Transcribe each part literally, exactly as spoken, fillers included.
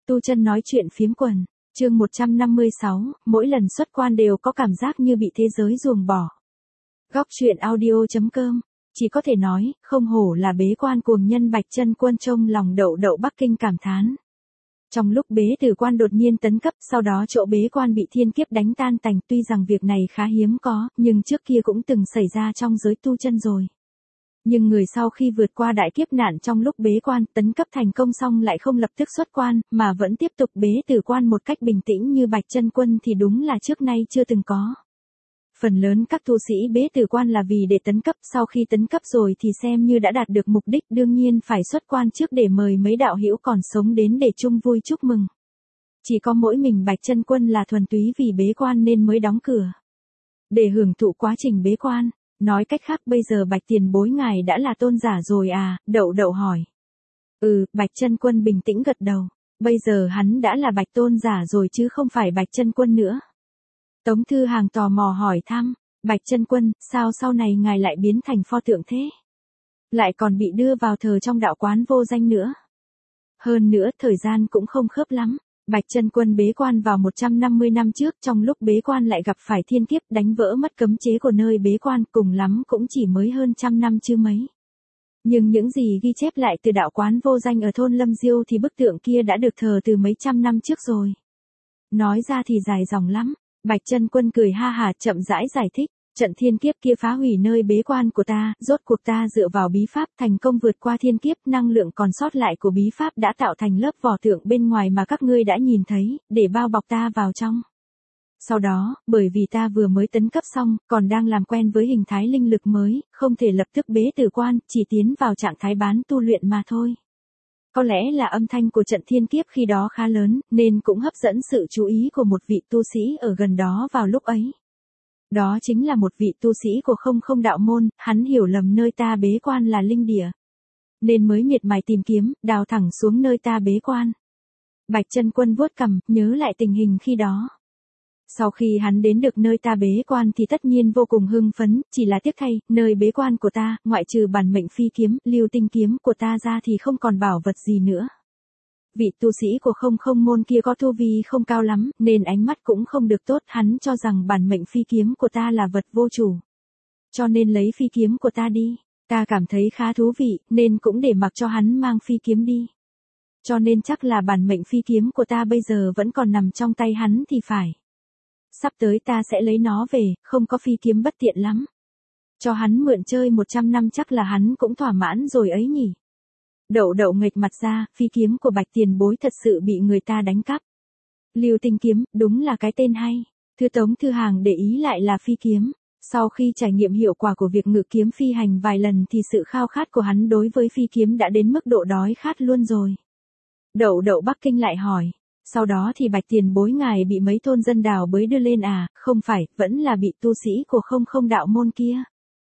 Tu chân nói chuyện phiếm quần, chương một trăm năm mươi sáu, mỗi lần xuất quan đều có cảm giác như bị thế giới ruồng bỏ. Góc truyện audio.com, chỉ có thể nói, không hổ là bế quan cuồng nhân Bạch Chân Quân trong lòng đậu đậu Bắc Kinh cảm thán. Trong lúc bế tử quan đột nhiên tấn cấp, sau đó chỗ bế quan bị thiên kiếp đánh tan tành, tuy rằng việc này khá hiếm có, nhưng trước kia cũng từng xảy ra trong giới tu chân rồi. Nhưng người sau khi vượt qua đại kiếp nạn trong lúc bế quan, tấn cấp thành công xong lại không lập tức xuất quan, mà vẫn tiếp tục bế tử quan một cách bình tĩnh như Bạch Chân Quân thì đúng là trước nay chưa từng có. Phần lớn các tu sĩ bế tử quan là vì để tấn cấp, sau khi tấn cấp rồi thì xem như đã đạt được mục đích, đương nhiên phải xuất quan trước để mời mấy đạo hữu còn sống đến để chung vui chúc mừng. Chỉ có mỗi mình Bạch Chân Quân là thuần túy vì bế quan nên mới đóng cửa. Để hưởng thụ quá trình bế quan. Nói cách khác bây giờ Bạch tiền bối ngài đã là tôn giả rồi à, đậu đậu hỏi. Ừ, Bạch Chân Quân bình tĩnh gật đầu. Bây giờ hắn đã là Bạch tôn giả rồi chứ không phải Bạch Chân Quân nữa. Tống Thư Hàng tò mò hỏi thăm, Bạch Chân Quân, sao sau này ngài lại biến thành pho tượng thế? Lại còn bị đưa vào thờ trong đạo quán vô danh nữa. Hơn nữa thời gian cũng không khớp lắm. Bạch Chân Quân bế quan vào một trăm năm mươi năm trước, trong lúc bế quan lại gặp phải thiên kiếp đánh vỡ mất cấm chế của nơi bế quan, cùng lắm cũng chỉ mới hơn trăm năm chứ mấy. Nhưng những gì ghi chép lại từ đạo quán vô danh ở thôn Lâm Diêu thì bức tượng kia đã được thờ từ mấy trăm năm trước rồi. Nói ra thì dài dòng lắm, Bạch Chân Quân cười ha hà chậm rãi giải thích. Trận thiên kiếp kia phá hủy nơi bế quan của ta, rốt cuộc ta dựa vào bí pháp thành công vượt qua thiên kiếp, năng lượng còn sót lại của bí pháp đã tạo thành lớp vỏ tượng bên ngoài mà các ngươi đã nhìn thấy, để bao bọc ta vào trong. Sau đó, bởi vì ta vừa mới tấn cấp xong, còn đang làm quen với hình thái linh lực mới, không thể lập tức bế tử quan, chỉ tiến vào trạng thái bán tu luyện mà thôi. Có lẽ là âm thanh của trận thiên kiếp khi đó khá lớn, nên cũng hấp dẫn sự chú ý của một vị tu sĩ ở gần đó vào lúc ấy. Đó chính là một vị tu sĩ của không không đạo môn, hắn hiểu lầm nơi ta bế quan là linh địa. Nên mới miệt mài tìm kiếm, đào thẳng xuống nơi ta bế quan. Bạch Chân Quân vuốt cằm, nhớ lại tình hình khi đó. Sau khi hắn đến được nơi ta bế quan thì tất nhiên vô cùng hưng phấn, chỉ là tiếc thay, nơi bế quan của ta, ngoại trừ bản mệnh phi kiếm, lưu tinh kiếm của ta ra thì không còn bảo vật gì nữa. Vị tu sĩ của không không môn kia có tu vi không cao lắm, nên ánh mắt cũng không được tốt, hắn cho rằng bản mệnh phi kiếm của ta là vật vô chủ. Cho nên lấy phi kiếm của ta đi, ta cảm thấy khá thú vị, nên cũng để mặc cho hắn mang phi kiếm đi. Cho nên chắc là bản mệnh phi kiếm của ta bây giờ vẫn còn nằm trong tay hắn thì phải. Sắp tới ta sẽ lấy nó về, không có phi kiếm bất tiện lắm. Cho hắn mượn chơi một trăm năm chắc là hắn cũng thỏa mãn rồi ấy nhỉ. Đậu đậu nghệch mặt ra, phi kiếm của Bạch tiền bối thật sự bị người ta đánh cắp. Lưu tinh kiếm, đúng là cái tên hay. Thư Tống Thư Hàng để ý lại là phi kiếm. Sau khi trải nghiệm hiệu quả của việc ngự kiếm phi hành vài lần thì sự khao khát của hắn đối với phi kiếm đã đến mức độ đói khát luôn rồi. Đậu đậu Bắc Kinh lại hỏi. Sau đó thì Bạch tiền bối ngài bị mấy thôn dân đào bới đưa lên à, không phải, vẫn là bị tu sĩ của không không đạo môn kia.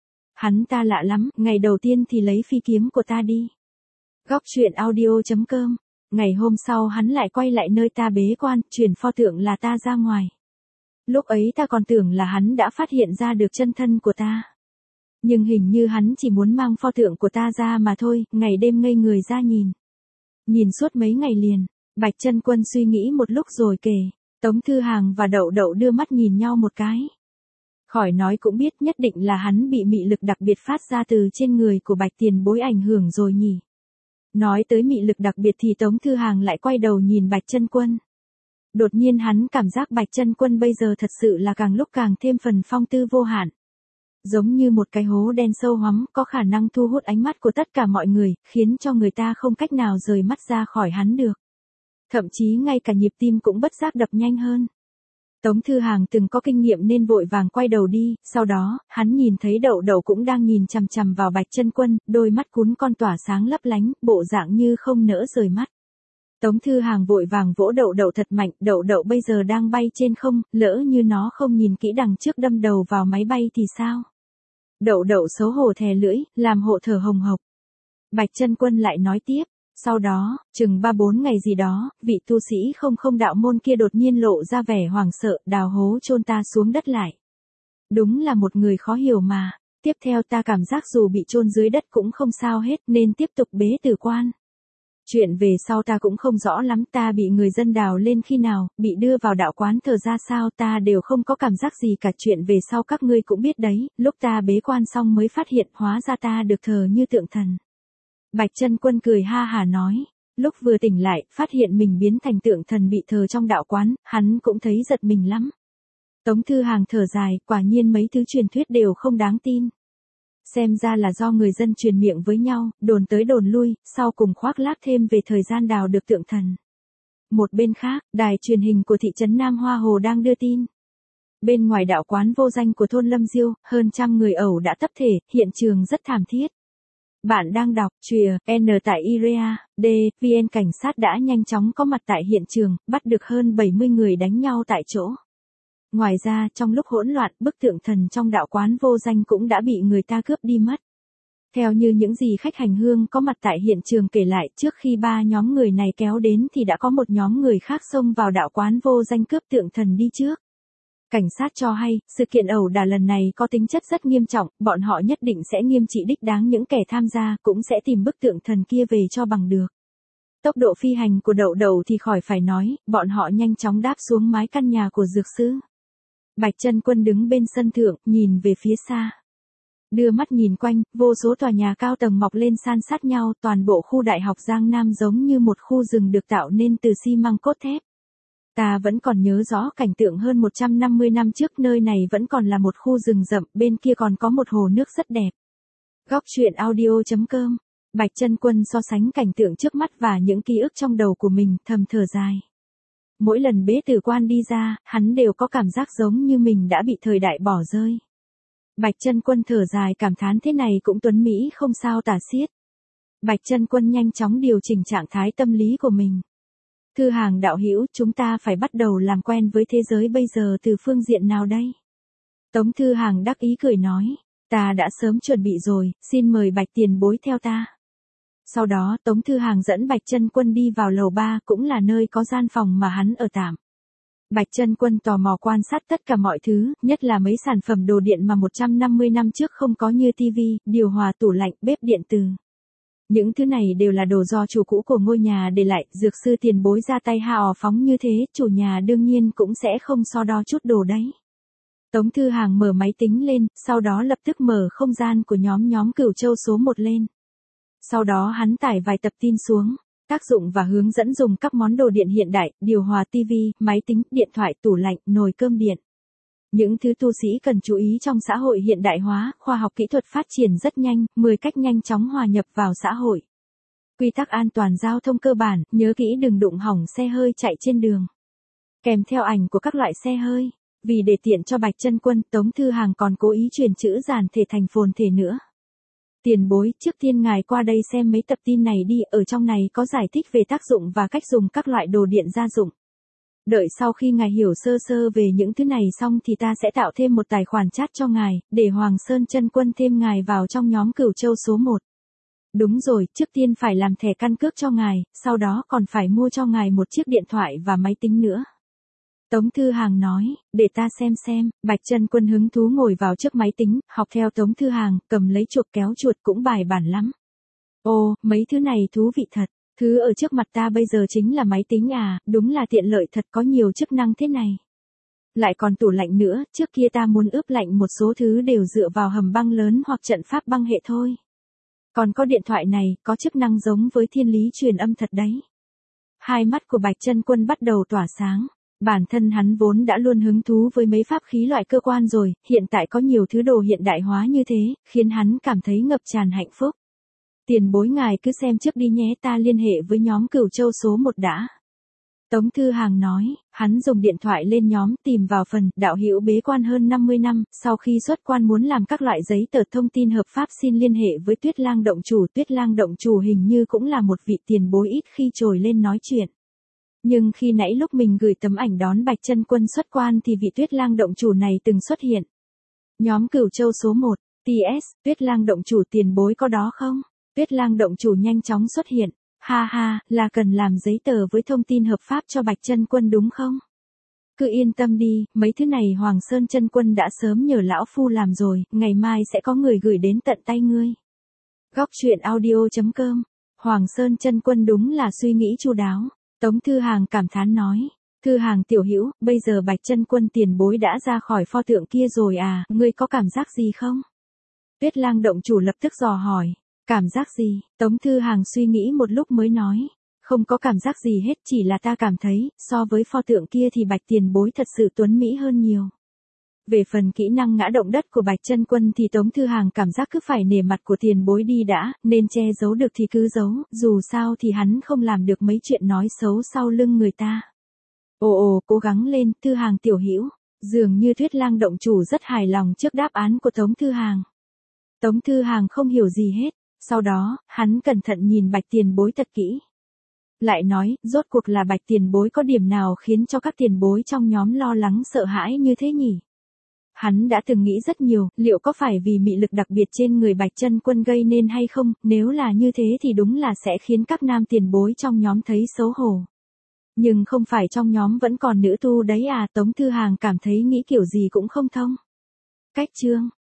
Hắn ta lạ lắm, ngày đầu tiên thì lấy phi kiếm của ta đi. Góc truyện audio.com, ngày hôm sau hắn lại quay lại nơi ta bế quan, chuyển pho tượng là ta ra ngoài. Lúc ấy ta còn tưởng là hắn đã phát hiện ra được chân thân của ta. Nhưng hình như hắn chỉ muốn mang pho tượng của ta ra mà thôi, ngày đêm ngây người ra nhìn. Nhìn suốt mấy ngày liền, Bạch Chân Quân suy nghĩ một lúc rồi kể, Tống Thư Hàng và Đậu Đậu đưa mắt nhìn nhau một cái. Khỏi nói cũng biết nhất định là hắn bị mị lực đặc biệt phát ra từ trên người của Bạch tiền bối ảnh hưởng rồi nhỉ. Nói tới mị lực đặc biệt thì Tống Thư Hàng lại quay đầu nhìn Bạch Chân Quân. Đột nhiên hắn cảm giác Bạch Chân Quân bây giờ thật sự là càng lúc càng thêm phần phong tư vô hạn. Giống như một cái hố đen sâu hoắm, có khả năng thu hút ánh mắt của tất cả mọi người, khiến cho người ta không cách nào rời mắt ra khỏi hắn được. Thậm chí ngay cả nhịp tim cũng bất giác đập nhanh hơn. Tống Thư Hàng từng có kinh nghiệm nên vội vàng quay đầu đi, sau đó, hắn nhìn thấy Đậu Đậu cũng đang nhìn chằm chằm vào Bạch Chân Quân, đôi mắt cún con tỏa sáng lấp lánh, bộ dạng như không nỡ rời mắt. Tống Thư Hàng vội vàng vỗ Đậu Đậu thật mạnh, Đậu Đậu bây giờ đang bay trên không, lỡ như nó không nhìn kỹ đằng trước đâm đầu vào máy bay thì sao? Đậu Đậu xấu hổ thè lưỡi, làm hộ thở hồng hộc. Bạch Chân Quân lại nói tiếp. Sau đó, chừng ba bốn ngày gì đó, vị tu sĩ không không đạo môn kia đột nhiên lộ ra vẻ hoảng sợ, đào hố chôn ta xuống đất lại. Đúng là một người khó hiểu mà. Tiếp theo ta cảm giác dù bị chôn dưới đất cũng không sao hết nên tiếp tục bế tử quan. Chuyện về sau ta cũng không rõ lắm, ta bị người dân đào lên khi nào, bị đưa vào đạo quán thờ ra sao ta đều không có cảm giác gì cả. Chuyện về sau các ngươi cũng biết đấy, lúc ta bế quan xong mới phát hiện hóa ra ta được thờ như tượng thần. Bạch Chân Quân cười ha hả nói, lúc vừa tỉnh lại, phát hiện mình biến thành tượng thần bị thờ trong đạo quán, hắn cũng thấy giật mình lắm. Tống Thư Hàng thở dài, quả nhiên mấy thứ truyền thuyết đều không đáng tin. Xem ra là do người dân truyền miệng với nhau, đồn tới đồn lui, sau cùng khoác lác thêm về thời gian đào được tượng thần. Một bên khác, đài truyền hình của thị trấn Nam Hoa Hồ đang đưa tin. Bên ngoài đạo quán vô danh của thôn Lâm Diêu, hơn trăm người ẩu đã tập thể, hiện trường rất thảm thiết. Bạn đang đọc truyện N tại i rờ a, D, vê en cảnh sát đã nhanh chóng có mặt tại hiện trường, bắt được hơn bảy mươi người đánh nhau tại chỗ. Ngoài ra, trong lúc hỗn loạn, bức tượng thần trong đạo quán vô danh cũng đã bị người ta cướp đi mất. Theo như những gì khách hành hương có mặt tại hiện trường kể lại, trước khi ba nhóm người này kéo đến thì đã có một nhóm người khác xông vào đạo quán vô danh cướp tượng thần đi trước. Cảnh sát cho hay, sự kiện ẩu đả lần này có tính chất rất nghiêm trọng, bọn họ nhất định sẽ nghiêm trị đích đáng những kẻ tham gia, cũng sẽ tìm bức tượng thần kia về cho bằng được. Tốc độ phi hành của Đậu Đậu thì khỏi phải nói, bọn họ nhanh chóng đáp xuống mái căn nhà của dược sư. Bạch Chân Quân đứng bên sân thượng, nhìn về phía xa. Đưa mắt nhìn quanh, vô số tòa nhà cao tầng mọc lên san sát nhau, toàn bộ khu đại học Giang Nam giống như một khu rừng được tạo nên từ xi măng cốt thép. Ta vẫn còn nhớ rõ cảnh tượng hơn một trăm năm mươi năm trước, nơi này vẫn còn là một khu rừng rậm, bên kia còn có một hồ nước rất đẹp. Góc truyện audio chấm com. Bạch Chân Quân so sánh cảnh tượng trước mắt và những ký ức trong đầu của mình, thầm thở dài. Mỗi lần bế tử quan đi ra, hắn đều có cảm giác giống như mình đã bị thời đại bỏ rơi. Bạch Chân Quân thở dài cảm thán thế này cũng tuấn mỹ không sao tả xiết. Bạch Chân Quân nhanh chóng điều chỉnh trạng thái tâm lý của mình. Thư Hàng đạo hữu, chúng ta phải bắt đầu làm quen với thế giới bây giờ từ phương diện nào đây? Tống Thư Hàng đắc ý cười nói, ta đã sớm chuẩn bị rồi, xin mời Bạch tiền bối theo ta. Sau đó Tống Thư Hàng dẫn Bạch Chân Quân đi vào lầu ba, cũng là nơi có gian phòng mà hắn ở tạm. Bạch Chân Quân tò mò quan sát tất cả mọi thứ, nhất là mấy sản phẩm đồ điện mà một trăm năm mươi năm trước không có như tivi, điều hòa, tủ lạnh, bếp điện từ. Những thứ này đều là đồ do chủ cũ của ngôi nhà để lại, dược sư tiền bối ra tay hào phóng như thế, chủ nhà đương nhiên cũng sẽ không so đo chút đồ đấy. Tống Thư Hàng mở máy tính lên, sau đó lập tức mở không gian của nhóm nhóm Cửu Châu số một lên. Sau đó hắn tải vài tập tin xuống, tác dụng và hướng dẫn dùng các món đồ điện hiện đại, điều hòa, tivi, máy tính, điện thoại, tủ lạnh, nồi cơm điện. Những thứ tu sĩ cần chú ý trong xã hội hiện đại hóa, khoa học kỹ thuật phát triển rất nhanh, mười cách nhanh chóng hòa nhập vào xã hội. Quy tắc an toàn giao thông cơ bản, nhớ kỹ đừng đụng hỏng xe hơi chạy trên đường. Kèm theo ảnh của các loại xe hơi. Vì để tiện cho Bạch Chân Quân, Tống Thư Hàng còn cố ý chuyển chữ giản thể thành phồn thể nữa. Tiền bối, trước tiên ngài qua đây xem mấy tập tin này đi, ở trong này có giải thích về tác dụng và cách dùng các loại đồ điện gia dụng. Đợi sau khi ngài hiểu sơ sơ về những thứ này xong thì ta sẽ tạo thêm một tài khoản chat cho ngài, để Hoàng Sơn Chân Quân thêm ngài vào trong nhóm Cửu Châu số một. Đúng rồi, trước tiên phải làm thẻ căn cước cho ngài, sau đó còn phải mua cho ngài một chiếc điện thoại và máy tính nữa. Tống Thư Hàng nói, để ta xem xem. Bạch Chân Quân hứng thú ngồi vào trước máy tính, học theo Tống Thư Hàng, cầm lấy chuột kéo chuột cũng bài bản lắm. Ồ, mấy thứ này thú vị thật. Thứ ở trước mặt ta bây giờ chính là máy tính à, đúng là tiện lợi thật, có nhiều chức năng thế này. Lại còn tủ lạnh nữa, trước kia ta muốn ướp lạnh một số thứ đều dựa vào hầm băng lớn hoặc trận pháp băng hệ thôi. Còn có điện thoại này, có chức năng giống với thiên lý truyền âm thật đấy. Hai mắt của Bạch Chân Quân bắt đầu tỏa sáng. Bản thân hắn vốn đã luôn hứng thú với mấy pháp khí loại cơ quan rồi, hiện tại có nhiều thứ đồ hiện đại hóa như thế, khiến hắn cảm thấy ngập tràn hạnh phúc. Tiền bối ngài cứ xem trước đi nhé, ta liên hệ với nhóm Cửu Châu số một đã. Tống Thư Hàng nói, hắn dùng điện thoại lên nhóm tìm vào phần đạo hữu bế quan hơn năm mươi năm, sau khi xuất quan muốn làm các loại giấy tờ thông tin hợp pháp xin liên hệ với Tuyết Lang động chủ. Tuyết Lang động chủ hình như cũng là một vị tiền bối ít khi trồi lên nói chuyện. Nhưng khi nãy lúc mình gửi tấm ảnh đón Bạch Chân Quân xuất quan thì vị Tuyết Lang động chủ này từng xuất hiện. Nhóm Cửu Châu số một, tê ét, Tuyết Lang động chủ tiền bối có đó không? Tuyết Lang động chủ nhanh chóng xuất hiện. Ha ha, là cần làm giấy tờ với thông tin hợp pháp cho Bạch Chân Quân đúng không? Cứ yên tâm đi, mấy thứ này Hoàng Sơn Chân Quân đã sớm nhờ lão phu làm rồi, ngày mai sẽ có người gửi đến tận tay ngươi. Góc truyện audio chấm com Hoàng Sơn chân quân đúng là suy nghĩ chu đáo. Tống Thư Hàng cảm thán nói. Thư Hàng tiểu hữu, bây giờ Bạch chân quân tiền bối đã ra khỏi pho tượng kia rồi à, ngươi có cảm giác gì không? Tuyết Lang động chủ lập tức dò hỏi. Cảm giác gì? Tống Thư Hàng suy nghĩ một lúc mới nói. Không có cảm giác gì hết, chỉ là ta cảm thấy, so với pho tượng kia thì Bạch tiền bối thật sự tuấn mỹ hơn nhiều. Về phần kỹ năng ngã động đất của Bạch chân quân thì Tống Thư Hàng cảm giác cứ phải nể mặt của tiền bối đi đã, nên che giấu được thì cứ giấu, dù sao thì hắn không làm được mấy chuyện nói xấu sau lưng người ta. Ồ ồ, cố gắng lên, Thư Hàng tiểu hữu. Dường như Tuyết Lang động chủ rất hài lòng trước đáp án của Tống Thư Hàng. Tống Thư Hàng không hiểu gì hết, sau đó, hắn cẩn thận nhìn Bạch tiền bối thật kỹ. Lại nói, rốt cuộc là Bạch tiền bối có điểm nào khiến cho các tiền bối trong nhóm lo lắng sợ hãi như thế nhỉ? Hắn đã từng nghĩ rất nhiều, liệu có phải vì mị lực đặc biệt trên người Bạch chân quân gây nên hay không, nếu là như thế thì đúng là sẽ khiến các nam tiền bối trong nhóm thấy xấu hổ. Nhưng không phải trong nhóm vẫn còn nữ tu đấy à, Tống Thư Hàng cảm thấy nghĩ kiểu gì cũng không thông. Cách chương